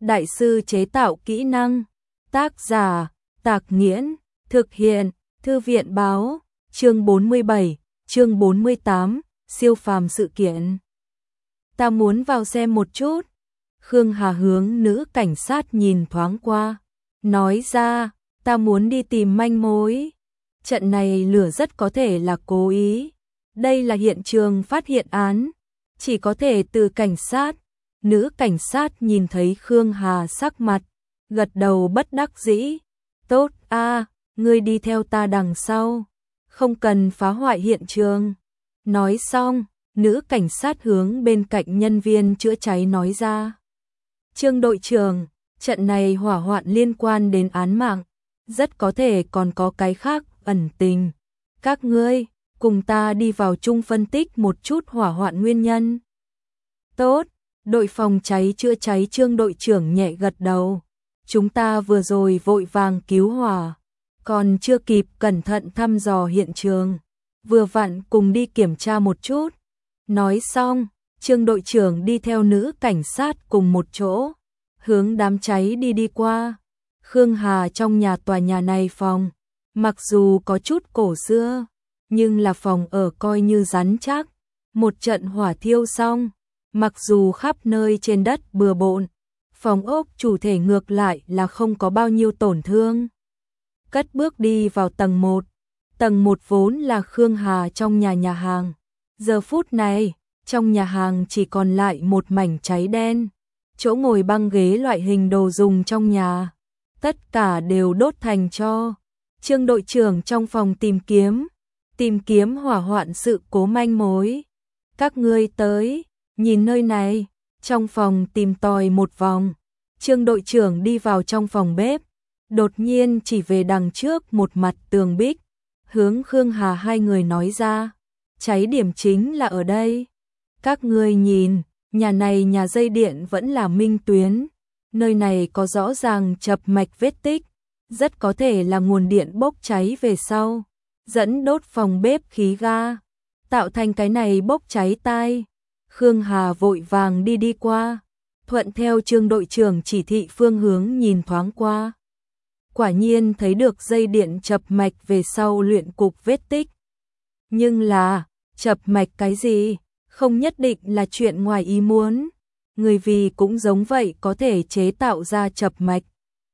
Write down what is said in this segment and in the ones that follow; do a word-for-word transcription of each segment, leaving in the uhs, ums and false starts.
đại sư chế tạo kỹ năng. Tác giả, Tạc Nghiễn, thực hiện, Thư viện báo, chương bốn mươi bảy, chương bốn mươi tám, siêu phàm sự kiện. Ta muốn vào xem một chút. Khương Hà hướng nữ cảnh sát nhìn thoáng qua, nói ra, ta muốn đi tìm manh mối. Trận này lửa rất có thể là cố ý. Đây là hiện trường phát hiện án, chỉ có thể từ cảnh sát. Nữ cảnh sát nhìn thấy Khương Hà sắc mặt, gật đầu bất đắc dĩ. Tốt a, ngươi đi theo ta đằng sau, không cần phá hoại hiện trường. Nói xong, nữ cảnh sát hướng bên cạnh nhân viên chữa cháy nói ra. Trương đội trưởng, trận này hỏa hoạn liên quan đến án mạng, rất có thể còn có cái khác ẩn tình. Các ngươi, cùng ta đi vào chung phân tích một chút hỏa hoạn nguyên nhân. Tốt, đội phòng cháy chữa cháy Trương đội trưởng nhẹ gật đầu. Chúng ta vừa rồi vội vàng cứu hỏa, còn chưa kịp cẩn thận thăm dò hiện trường, vừa vặn cùng đi kiểm tra một chút. Nói xong, Trương đội trưởng đi theo nữ cảnh sát cùng một chỗ, hướng đám cháy đi đi qua. Khương Hà trong nhà tòa nhà này phòng, mặc dù có chút cổ xưa, nhưng là phòng ở coi như rắn chắc. Một trận hỏa thiêu xong, mặc dù khắp nơi trên đất bừa bộn, phòng ốc chủ thể ngược lại là không có bao nhiêu tổn thương. Cất bước đi vào tầng một. Tầng một vốn là Khương Hà trong nhà nhà hàng. Giờ phút này, trong nhà hàng chỉ còn lại một mảnh cháy đen. Chỗ ngồi băng ghế loại hình đồ dùng trong nhà, tất cả đều đốt thành tro. Trương đội trưởng trong phòng tìm kiếm, tìm kiếm hỏa hoạn sự cố manh mối. Các ngươi tới, nhìn nơi này. Trong phòng tìm tòi một vòng, Trương đội trưởng đi vào trong phòng bếp, đột nhiên chỉ về đằng trước một mặt tường bích, hướng Khương Hà hai người nói ra, cháy điểm chính là ở đây. Các ngươi nhìn, nhà này nhà dây điện vẫn là minh tuyến, nơi này có rõ ràng chập mạch vết tích, rất có thể là nguồn điện bốc cháy về sau, dẫn đốt phòng bếp khí ga, tạo thành cái này bốc cháy tai. Khương Hà vội vàng đi đi qua, thuận theo Trương đội trưởng chỉ thị phương hướng nhìn thoáng qua. Quả nhiên thấy được dây điện chập mạch về sau luyện cục vết tích. Nhưng là, chập mạch cái gì, không nhất định là chuyện ngoài ý muốn. Người vì cũng giống vậy có thể chế tạo ra chập mạch.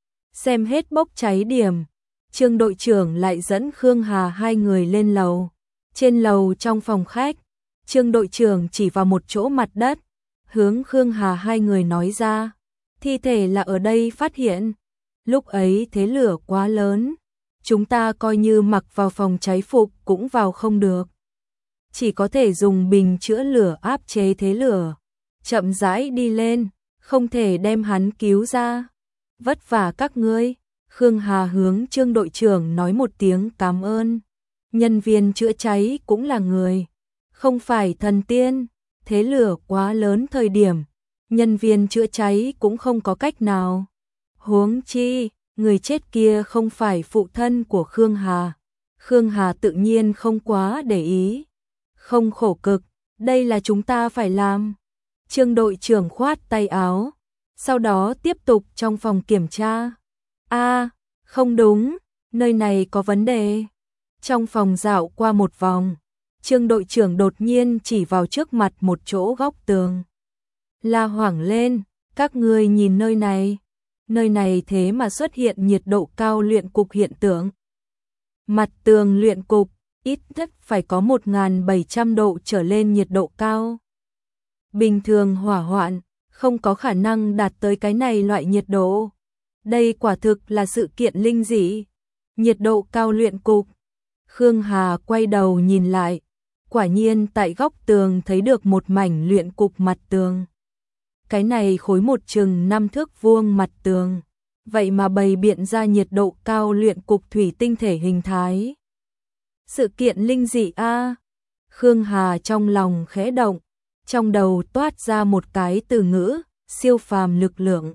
Xem hết bốc cháy điểm, Trương đội trưởng lại dẫn Khương Hà hai người lên lầu. Trên lầu trong phòng khách, Trương đội trưởng chỉ vào một chỗ mặt đất, hướng Khương Hà hai người nói ra, thi thể là ở đây phát hiện. Lúc ấy thế lửa quá lớn, chúng ta coi như mặc vào phòng cháy phục cũng vào không được. Chỉ có thể dùng bình chữa lửa áp chế thế lửa, chậm rãi đi lên, không thể đem hắn cứu ra. Vất vả các ngươi. Khương Hà hướng Trương đội trưởng nói một tiếng cảm ơn. Nhân viên chữa cháy cũng là người, không phải thần tiên, thế lửa quá lớn thời điểm, nhân viên chữa cháy cũng không có cách nào. Huống chi, người chết kia không phải phụ thân của Khương Hà. Khương Hà tự nhiên không quá để ý. Không khổ cực, đây là chúng ta phải làm. Trương đội trưởng khoát tay áo, sau đó tiếp tục trong phòng kiểm tra. A, không đúng, nơi này có vấn đề. Trong phòng dạo qua một vòng, Trương đội trưởng đột nhiên chỉ vào trước mặt một chỗ góc tường. La hoảng lên, các ngươi nhìn nơi này. Nơi này thế mà xuất hiện nhiệt độ cao luyện cục hiện tượng. Mặt tường luyện cục, ít nhất phải có một nghìn bảy trăm độ trở lên nhiệt độ cao. Bình thường hỏa hoạn, không có khả năng đạt tới cái này loại nhiệt độ. Đây quả thực là sự kiện linh dị. Nhiệt độ cao luyện cục. Khương Hà quay đầu nhìn lại, quả nhiên tại góc tường thấy được một mảnh luyện cục mặt tường. Cái này khối một chừng năm thước vuông mặt tường, vậy mà bày biện ra nhiệt độ cao luyện cục thủy tinh thể hình thái. Sự kiện linh dị a. Khương Hà trong lòng khẽ động, trong đầu toát ra một cái từ ngữ, siêu phàm lực lượng.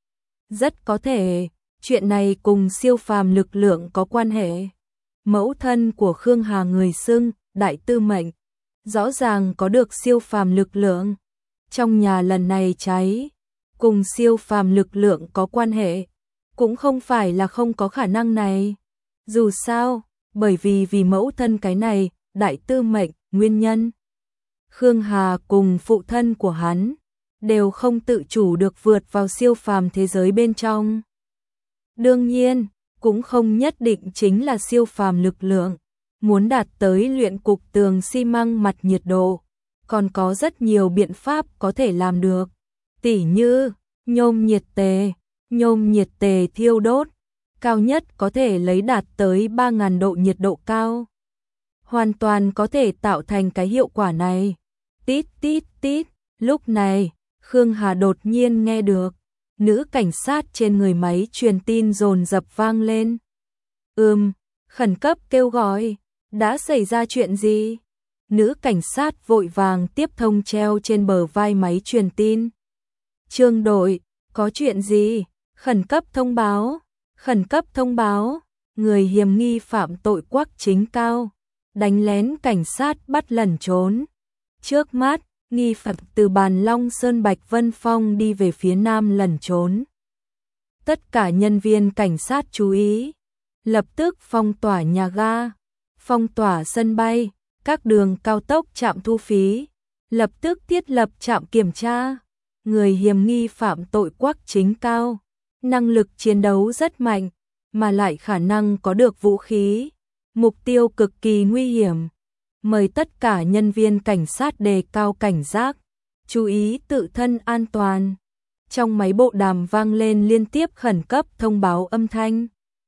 Rất có thể, chuyện này cùng siêu phàm lực lượng có quan hệ. Mẫu thân của Khương Hà người xưng, đại tư mệnh, rõ ràng có được siêu phàm lực lượng. Trong nhà lần này cháy, cùng siêu phàm lực lượng có quan hệ, cũng không phải là không có khả năng này. Dù sao, bởi vì vì mẫu thân cái này, đại tư mệnh, nguyên nhân. Khương Hà cùng phụ thân của hắn đều không tự chủ được vượt vào siêu phàm thế giới bên trong. Đương nhiên, cũng không nhất định chính là siêu phàm lực lượng, muốn đạt tới luyện cục tường xi măng mặt nhiệt độ, còn có rất nhiều biện pháp có thể làm được, tỉ như nhôm nhiệt tề, nhôm nhiệt tề thiêu đốt, cao nhất có thể lấy đạt tới ba nghìn độ nhiệt độ cao. Hoàn toàn có thể tạo thành cái hiệu quả này. Tít tít tít, lúc này, Khương Hà đột nhiên nghe được, nữ cảnh sát trên người máy truyền tin dồn dập vang lên. Ừm, khẩn cấp kêu gọi, đã xảy ra chuyện gì? Nữ cảnh sát vội vàng tiếp thông treo trên bờ vai máy truyền tin. Trương đội, có chuyện gì? Khẩn cấp thông báo, khẩn cấp thông báo, người hiểm nghi phạm tội Quách Chính Cao, đánh lén cảnh sát bắt lẩn trốn. Trước mắt, nghi phạm từ Bàn Long Sơn Bạch Vân Phong đi về phía nam lẩn trốn. Tất cả nhân viên cảnh sát chú ý, lập tức phong tỏa nhà ga, phong tỏa sân bay, các đường cao tốc trạm thu phí, lập tức thiết lập trạm kiểm tra. Người hiểm nghi phạm tội Quách Chính Cao, năng lực chiến đấu rất mạnh, mà lại khả năng có được vũ khí, mục tiêu cực kỳ nguy hiểm. Mời tất cả nhân viên cảnh sát đề cao cảnh giác, chú ý tự thân an toàn. Trong máy bộ đàm vang lên liên tiếp khẩn cấp thông báo âm thanh.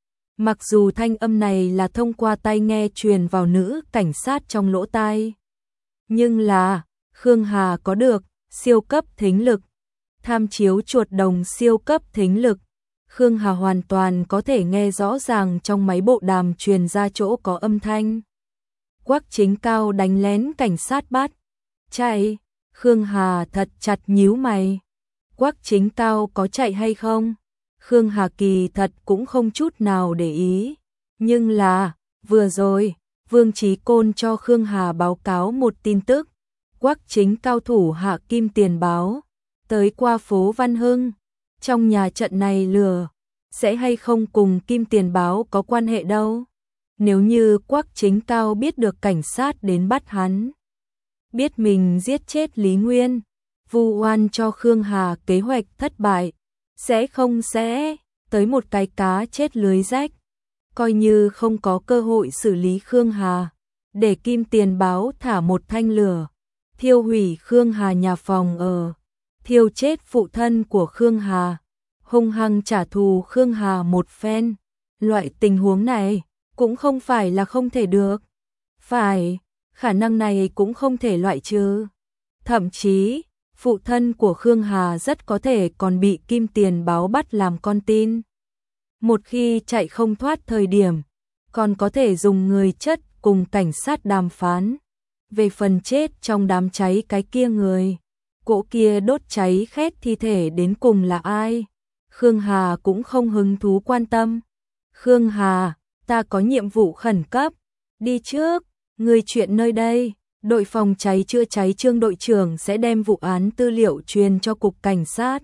Mặc dù thanh âm này là thông qua tai nghe truyền vào nữ cảnh sát trong lỗ tai, nhưng là Khương Hà có được siêu cấp thính lực, tham chiếu chuột đồng siêu cấp thính lực. Khương Hà hoàn toàn có thể nghe rõ ràng trong máy bộ đàm truyền ra chỗ có âm thanh. Quách Chính Cao đánh lén cảnh sát bắt. Chạy. Khương Hà thật chặt nhíu mày. Quách Chính Cao có chạy hay không? Khương Hà kỳ thật cũng không chút nào để ý. Nhưng là, vừa rồi, Vương Chí Côn cho Khương Hà báo cáo một tin tức. Quách Chính Cao thủ hạ Kim Tiền Báo tới qua phố Văn Hưng. Trong nhà trận này lừa, sẽ hay không cùng Kim Tiền Báo có quan hệ đâu. Nếu như Quách Chính Cao biết được cảnh sát đến bắt hắn, biết mình giết chết Lý Nguyên, vu oan cho Khương Hà kế hoạch thất bại, sẽ không sẽ tới một cái cá chết lưới rách, coi như không có cơ hội xử lý Khương Hà, để Kim Tiền Báo thả một thanh lửa, thiêu hủy Khương Hà nhà phòng ở, thiêu chết phụ thân của Khương Hà, hung hăng trả thù Khương Hà một phen. Loại tình huống này cũng không phải là không thể được. Phải, khả năng này cũng không thể loại trừ. Thậm chí, phụ thân của Khương Hà rất có thể còn bị Kim Tiền Báo bắt làm con tin. Một khi chạy không thoát thời điểm, còn có thể dùng người chất cùng cảnh sát đàm phán. Về phần chết trong đám cháy cái kia người, cỗ kia đốt cháy khét thi thể đến cùng là ai, Khương Hà cũng không hứng thú quan tâm. Khương Hà, ta có nhiệm vụ khẩn cấp, đi trước, người chuyện nơi đây, đội phòng cháy chữa cháy Trương đội trưởng sẽ đem vụ án tư liệu truyền cho cục cảnh sát.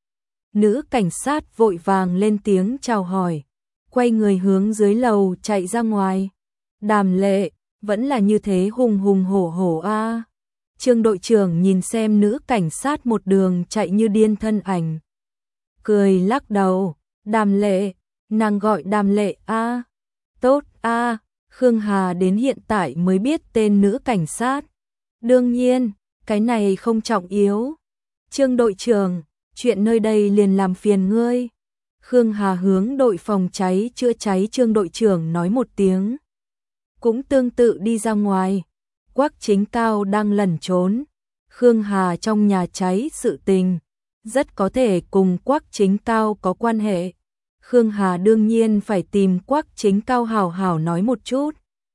Nữ cảnh sát vội vàng lên tiếng chào hỏi, quay người hướng dưới lầu chạy ra ngoài. Đàm Lệ, vẫn là như thế hùng hùng hổ hổ a. À. Trương đội trưởng nhìn xem nữ cảnh sát một đường chạy như điên thân ảnh, cười lắc đầu. Đàm Lệ, nàng gọi Đàm Lệ a. À. Tốt a. À. Khương Hà đến hiện tại mới biết tên nữ cảnh sát. Đương nhiên, cái này không trọng yếu. Trương đội trưởng, chuyện nơi đây liền làm phiền ngươi. Khương Hà hướng đội phòng cháy chữa cháy Trương đội trưởng nói một tiếng, cũng tương tự đi ra ngoài. Quách Chính Cao đang lẩn trốn. Khương Hà trong nhà cháy sự tình, rất có thể cùng Quách Chính Cao có quan hệ. Khương Hà đương nhiên phải tìm Quách Chính Cao hảo hảo nói một chút.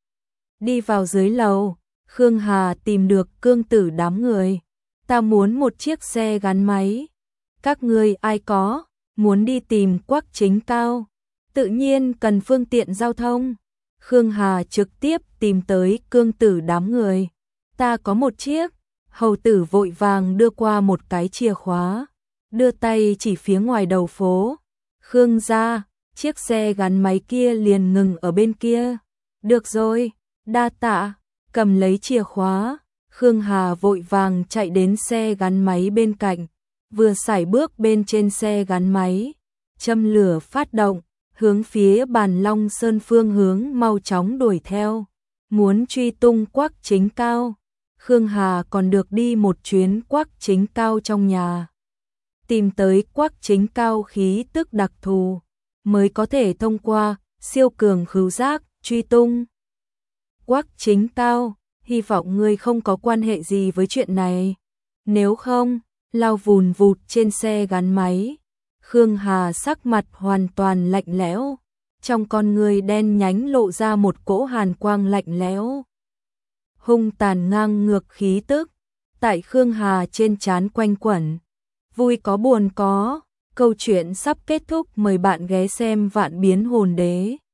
Đi vào dưới lầu, Khương Hà tìm được Cương Tử đám người. Ta muốn một chiếc xe gắn máy. Các ngươi ai có, muốn đi tìm Quách Chính Cao, tự nhiên cần phương tiện giao thông. Khương Hà trực tiếp tìm tới Cương Tử đám người. Ta có một chiếc. Hầu tử vội vàng đưa qua một cái chìa khóa. đưa tay chỉ phía ngoài đầu phố. Khương gia, chiếc xe gắn máy kia liền ngừng ở bên kia. Được rồi, đa tạ, cầm lấy chìa khóa. Khương Hà vội vàng chạy đến xe gắn máy bên cạnh, vừa sải bước bên trên xe gắn máy, châm lửa phát động, hướng phía Bàn Long Sơn phương hướng mau chóng đuổi theo, muốn truy tung Quách Chính Cao. Khương Hà còn được đi một chuyến Quách Chính Cao trong nhà, tìm tới Quách Chính Cao khí tức đặc thù, mới có thể thông qua siêu cường khứu giác truy tung Quách Chính Cao. Hy vọng ngươi không có quan hệ gì với chuyện này. Nếu không, lao vùn vụt trên xe gắn máy. Khương Hà sắc mặt hoàn toàn lạnh lẽo, trong con người đen nhánh lộ ra một cỗ hàn quang lạnh lẽo. Hung tàn ngang ngược khí tức, tại Khương Hà trên trán quanh quẩn. Vui có buồn có, câu chuyện sắp kết thúc, mời bạn ghé xem Vạn Biến Hồn Đế.